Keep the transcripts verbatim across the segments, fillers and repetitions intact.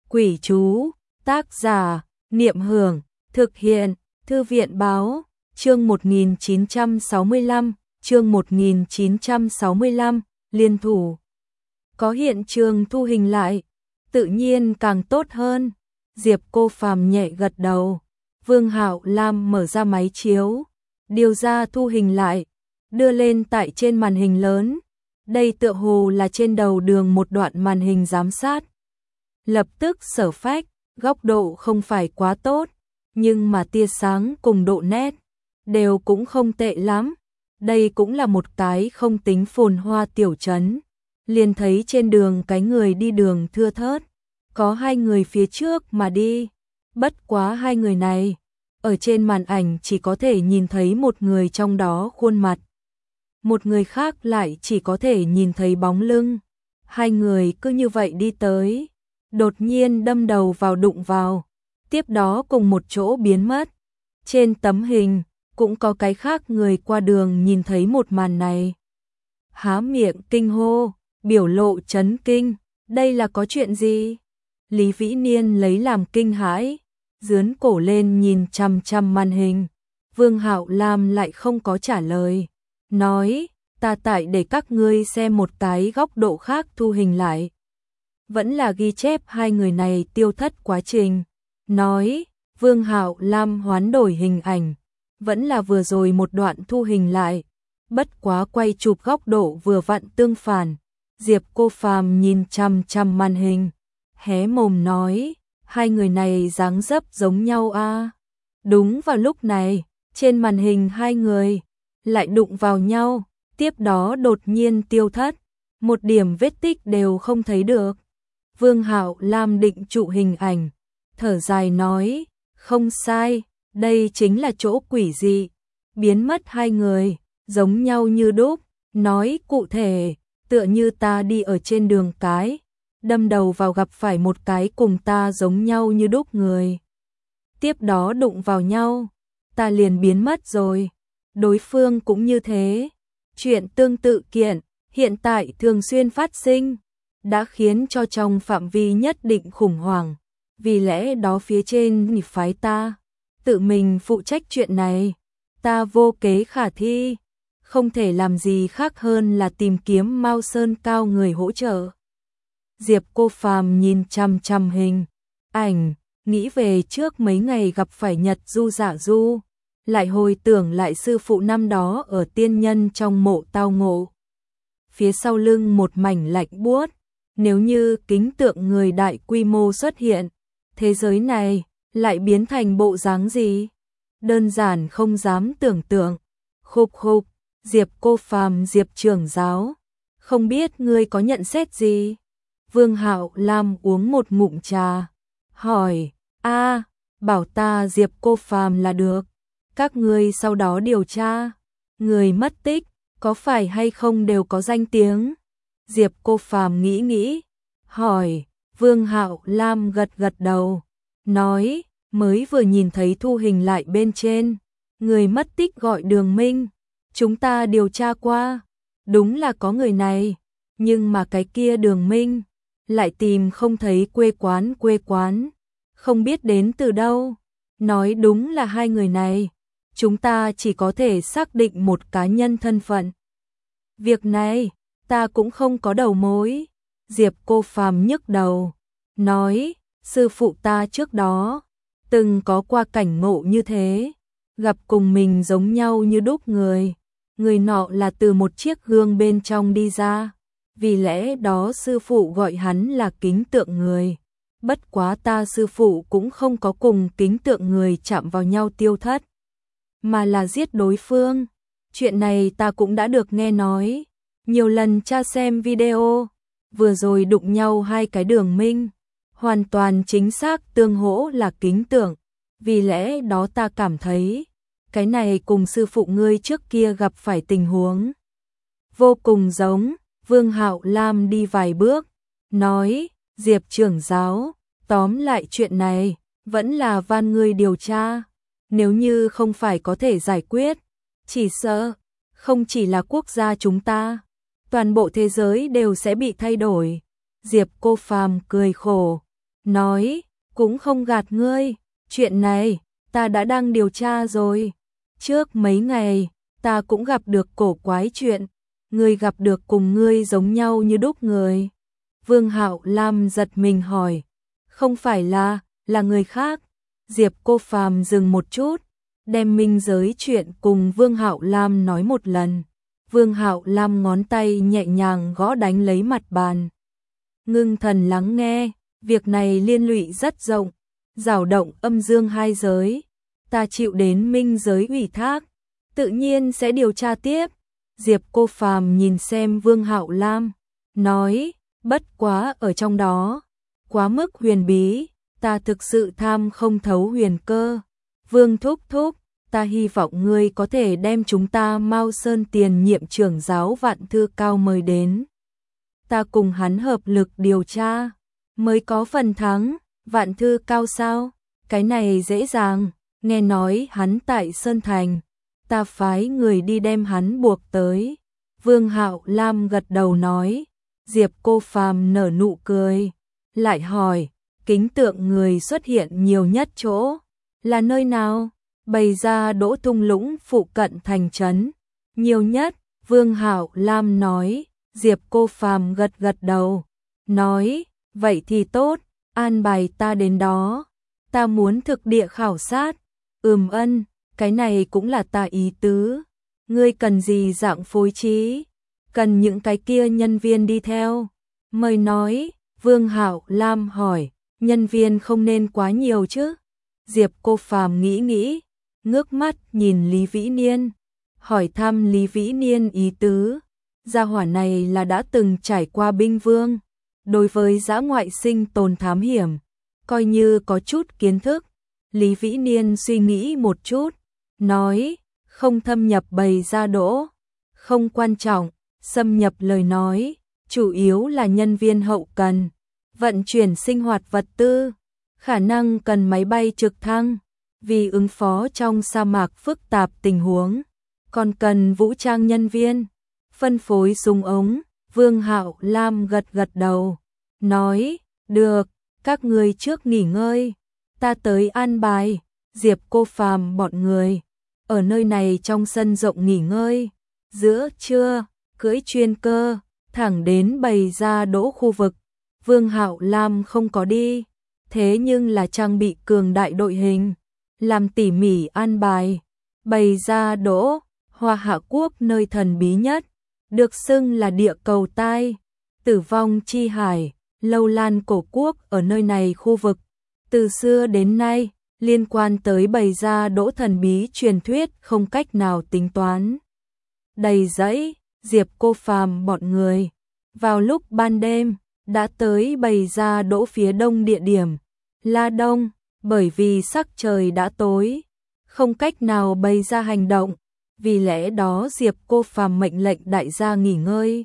Quỷ chú, tác giả, Niệm Hưởng, thực hiện, Thư viện báo, chương một nghìn chín trăm sáu mươi lăm, chương một nghìn chín trăm sáu mươi lăm, liên thủ. Có hiện trường thu hình lại, tự nhiên càng tốt hơn. Diệp Cô Phàm nhẹ gật đầu. Vương Hạo Lam mở ra máy chiếu, điều ra thu hình lại, đưa lên tại trên màn hình lớn. Đây tựa hồ là trên đầu đường một đoạn màn hình giám sát. Lập tức sở phách, góc độ không phải quá tốt, nhưng mà tia sáng cùng độ nét đều cũng không tệ lắm. Đây cũng là một cái không tính phồn hoa tiểu trấn. Liền thấy trên đường cái người đi đường thưa thớt, có hai người phía trước mà đi. Bất quá hai người này, ở trên màn ảnh chỉ có thể nhìn thấy một người trong đó khuôn mặt. Một người khác lại chỉ có thể nhìn thấy bóng lưng. Hai người cứ như vậy đi tới, đột nhiên đâm đầu vào đụng vào, tiếp đó cùng một chỗ biến mất. Trên tấm hình, cũng có cái khác người qua đường nhìn thấy một màn này. Há miệng kinh hô, biểu lộ chấn kinh, đây là có chuyện gì? Lý Vĩ Niên lấy làm kinh hãi, dướn cổ lên nhìn chằm chằm màn hình. Vương Hạo Lam lại không có trả lời, nói, ta tại để các ngươi xem một cái góc độ khác thu hình lại. Vẫn là ghi chép hai người này tiêu thất quá trình. Nói, Vương Hạo Lam hoán đổi hình ảnh, vẫn là vừa rồi một đoạn thu hình lại, bất quá quay chụp góc độ vừa vặn tương phản. Diệp Cô Phàm nhìn chằm chằm màn hình, hé mồm nói, hai người này dáng dấp giống nhau a. À? Đúng vào lúc này, trên màn hình hai người lại đụng vào nhau, tiếp đó đột nhiên tiêu thất, một điểm vết tích đều không thấy được. Vương Hạo Lam định trụ hình ảnh, thở dài nói, không sai, đây chính là chỗ quỷ dị, biến mất hai người, giống nhau như đúc. Nói cụ thể, tựa như ta đi ở trên đường cái, đâm đầu vào gặp phải một cái cùng ta giống nhau như đúc người. Tiếp đó đụng vào nhau, ta liền biến mất rồi. Đối phương cũng như thế. Chuyện tương tự kiện, hiện tại thường xuyên phát sinh, đã khiến cho trong phạm vi nhất định khủng hoảng. Vì lẽ đó phía trên nhịp phái ta, tự mình phụ trách chuyện này, ta vô kế khả thi, không thể làm gì khác hơn là tìm kiếm Mao Sơn Cao người hỗ trợ. Diệp Cô Phàm nhìn chằm chằm hình ảnh, nghĩ về trước mấy ngày gặp phải Nhật Du Dạ Du, lại hồi tưởng lại sư phụ năm đó ở tiên nhân trong mộ tao ngộ. Phía sau lưng một mảnh lạnh buốt, nếu như kính tượng người đại quy mô xuất hiện, thế giới này lại biến thành bộ dáng gì? Đơn giản không dám tưởng tượng. Khục khục, Diệp Cô Phàm, Diệp trưởng giáo, không biết ngươi có nhận xét gì? Vương Hạo Lam uống một ngụm trà, hỏi, a, bảo ta Diệp Cô Phàm là được. Các ngươi sau đó điều tra, người mất tích, có phải hay không đều có danh tiếng? Diệp Cô Phàm nghĩ nghĩ, hỏi. Vương Hạo Lam gật gật đầu, nói, mới vừa nhìn thấy thu hình lại bên trên, người mất tích gọi Đường Minh, chúng ta điều tra qua, đúng là có người này, nhưng mà cái kia Đường Minh lại tìm không thấy quê quán quê quán, không biết đến từ đâu. Nói đúng là hai người này, chúng ta chỉ có thể xác định một cá nhân thân phận. Việc này, ta cũng không có đầu mối. Diệp Cô Phàm nhức đầu, nói, sư phụ ta trước đó từng có qua cảnh ngộ như thế, gặp cùng mình giống nhau như đúc người, người nọ là từ một chiếc gương bên trong đi ra, vì lẽ đó sư phụ gọi hắn là kính tượng người. Bất quá ta sư phụ cũng không có cùng kính tượng người chạm vào nhau tiêu thất, mà là giết đối phương. Chuyện này ta cũng đã được nghe nói, nhiều lần tra xem video. Vừa rồi đụng nhau hai cái Đường Minh, hoàn toàn chính xác tương hỗ là kính tượng, vì lẽ đó ta cảm thấy, cái này cùng sư phụ ngươi trước kia gặp phải tình huống vô cùng giống. Vương Hạo Lam đi vài bước, nói, Diệp trưởng giáo, tóm lại chuyện này, vẫn là van ngươi điều tra, nếu như không phải có thể giải quyết, chỉ sợ, không chỉ là quốc gia chúng ta, toàn bộ thế giới đều sẽ bị thay đổi. Diệp Cô Phàm cười khổ, nói, cũng không gạt ngươi, chuyện này, ta đã đang điều tra rồi. Trước mấy ngày, ta cũng gặp được cổ quái chuyện, ngươi gặp được cùng ngươi giống nhau như đúc người. Vương Hạo Lam giật mình hỏi, không phải là, là người khác. Diệp Cô Phàm dừng một chút, đem minh giới chuyện cùng Vương Hạo Lam nói một lần. Vương Hạo Lam ngón tay nhẹ nhàng gõ đánh lấy mặt bàn. Ngưng thần lắng nghe, việc này liên lụy rất rộng, dao động âm dương hai giới. Ta chịu đến minh giới ủy thác, tự nhiên sẽ điều tra tiếp. Diệp Cô Phàm nhìn xem Vương Hạo Lam, nói, bất quá ở trong đó, quá mức huyền bí, ta thực sự tham không thấu huyền cơ. Vương thúc thúc, ta hy vọng ngươi có thể đem chúng ta Mao Sơn tiền nhiệm trưởng giáo Vạn Thư Cao mời đến. Ta cùng hắn hợp lực điều tra, mới có phần thắng. Vạn Thư Cao sao? Cái này dễ dàng, nghe nói hắn tại Sơn Thành, ta phái người đi đem hắn buộc tới. Vương Hạo Lam gật đầu nói. Diệp Cô Phàm nở nụ cười, lại hỏi, kính tượng người xuất hiện nhiều nhất chỗ, là nơi nào? Bày ra Đỗ Thung Lũng phụ cận thành trấn, nhiều nhất. Vương Hạo Lam nói. Diệp Cô Phàm gật gật đầu, nói, vậy thì tốt, an bài ta đến đó. Ta muốn thực địa khảo sát. Ừm ân, cái này cũng là ta ý tứ. Ngươi cần gì dạng phối trí? Cần những cái kia nhân viên đi theo. Mời nói. Vương Hạo Lam hỏi, nhân viên không nên quá nhiều chứ? Diệp Cô Phàm nghĩ nghĩ, ngước mắt nhìn Lý Vĩ Niên, hỏi thăm Lý Vĩ Niên ý tứ. Gia hỏa này là đã từng trải qua binh vương, đối với dã ngoại sinh tồn thám hiểm, coi như có chút kiến thức. Lý Vĩ Niên suy nghĩ một chút, nói, không thâm nhập bày ra Đỗ, không quan trọng, xâm nhập lời nói, chủ yếu là nhân viên hậu cần, vận chuyển sinh hoạt vật tư, khả năng cần máy bay trực thăng, vì ứng phó trong sa mạc phức tạp tình huống, còn cần vũ trang nhân viên, phân phối súng ống. Vương Hạo Lam gật gật đầu, nói, được, các người trước nghỉ ngơi, ta tới an bài. Diệp Cô Phàm bọn người ở nơi này trong sân rộng nghỉ ngơi, giữa trưa cưỡi chuyên cơ thẳng đến bày ra Đỗ khu vực. Vương Hạo Lam không có đi, thế nhưng là trang bị cường đại đội hình, làm tỉ mỉ an bài. Bày ra Đỗ, Hoa Hạ Quốc nơi thần bí nhất, được xưng là địa cầu tai, tử vong chi hải, lâu lan cổ quốc ở nơi này khu vực. Từ xưa đến nay, liên quan tới bày ra Đỗ thần bí truyền thuyết không cách nào tính toán. Đầy dẫy, Diệp Cô Phàm bọn người, vào lúc ban đêm, đã tới bày ra Đỗ phía đông địa điểm, La Đông, bởi vì sắc trời đã tối, không cách nào bày ra hành động, vì lẽ đó Diệp Cô Phàm mệnh lệnh đại gia nghỉ ngơi.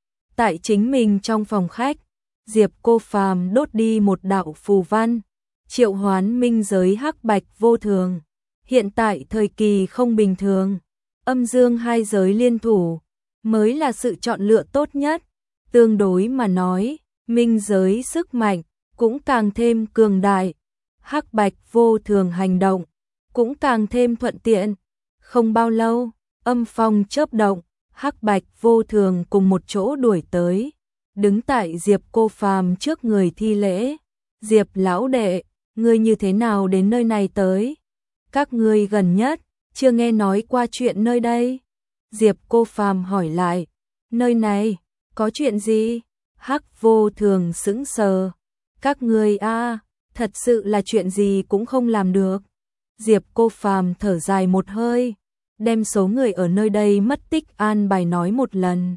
Tại chính mình trong phòng khách, Diệp Cô Phàm đốt đi một đạo phù văn, triệu hoán minh giới hắc bạch vô thường. Hiện tại thời kỳ không bình thường, âm dương hai giới liên thủ mới là sự chọn lựa tốt nhất. Tương đối mà nói, minh giới sức mạnh cũng càng thêm cường đại, hắc bạch vô thường hành động cũng càng thêm thuận tiện. Không bao lâu, âm phong chớp động, hắc bạch vô thường cùng một chỗ đuổi tới, đứng tại Diệp Cô Phàm trước người thi lễ. Diệp lão đệ, ngươi như thế nào đến nơi này tới? Các ngươi gần nhất chưa nghe nói qua chuyện nơi đây. Diệp Cô Phàm hỏi lại, nơi này có chuyện gì? Hắc vô thường sững sờ, các ngươi a, thật sự là chuyện gì cũng không làm được. Diệp Cô Phàm thở dài một hơi, đem số người ở nơi đây mất tích an bài nói một lần.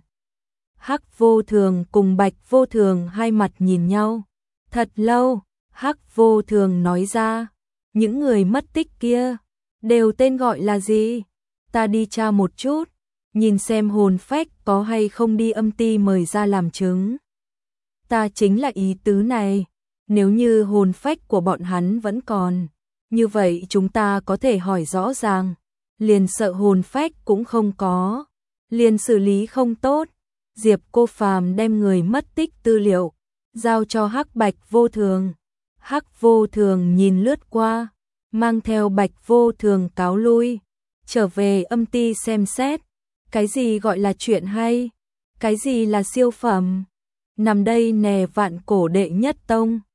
Hắc vô thường cùng bạch vô thường hai mặt nhìn nhau thật lâu. Hắc vô thường nói ra, những người mất tích kia đều tên gọi là gì? Ta đi tra một chút, nhìn xem hồn phách có hay không đi âm ty mời ra làm chứng. Ta chính là ý tứ này, nếu như hồn phách của bọn hắn vẫn còn, như vậy chúng ta có thể hỏi rõ ràng, liền sợ hồn phách cũng không có, liền xử lý không tốt. Diệp Cô Phàm đem người mất tích tư liệu giao cho hắc bạch vô thường, Hắc Vô Thường nhìn lướt qua, mang theo Bạch Vô Thường cáo lui, trở về âm ty xem xét, cái gì gọi là chuyện hay, cái gì là siêu phẩm. Nằm đây nè vạn cổ đệ nhất tông.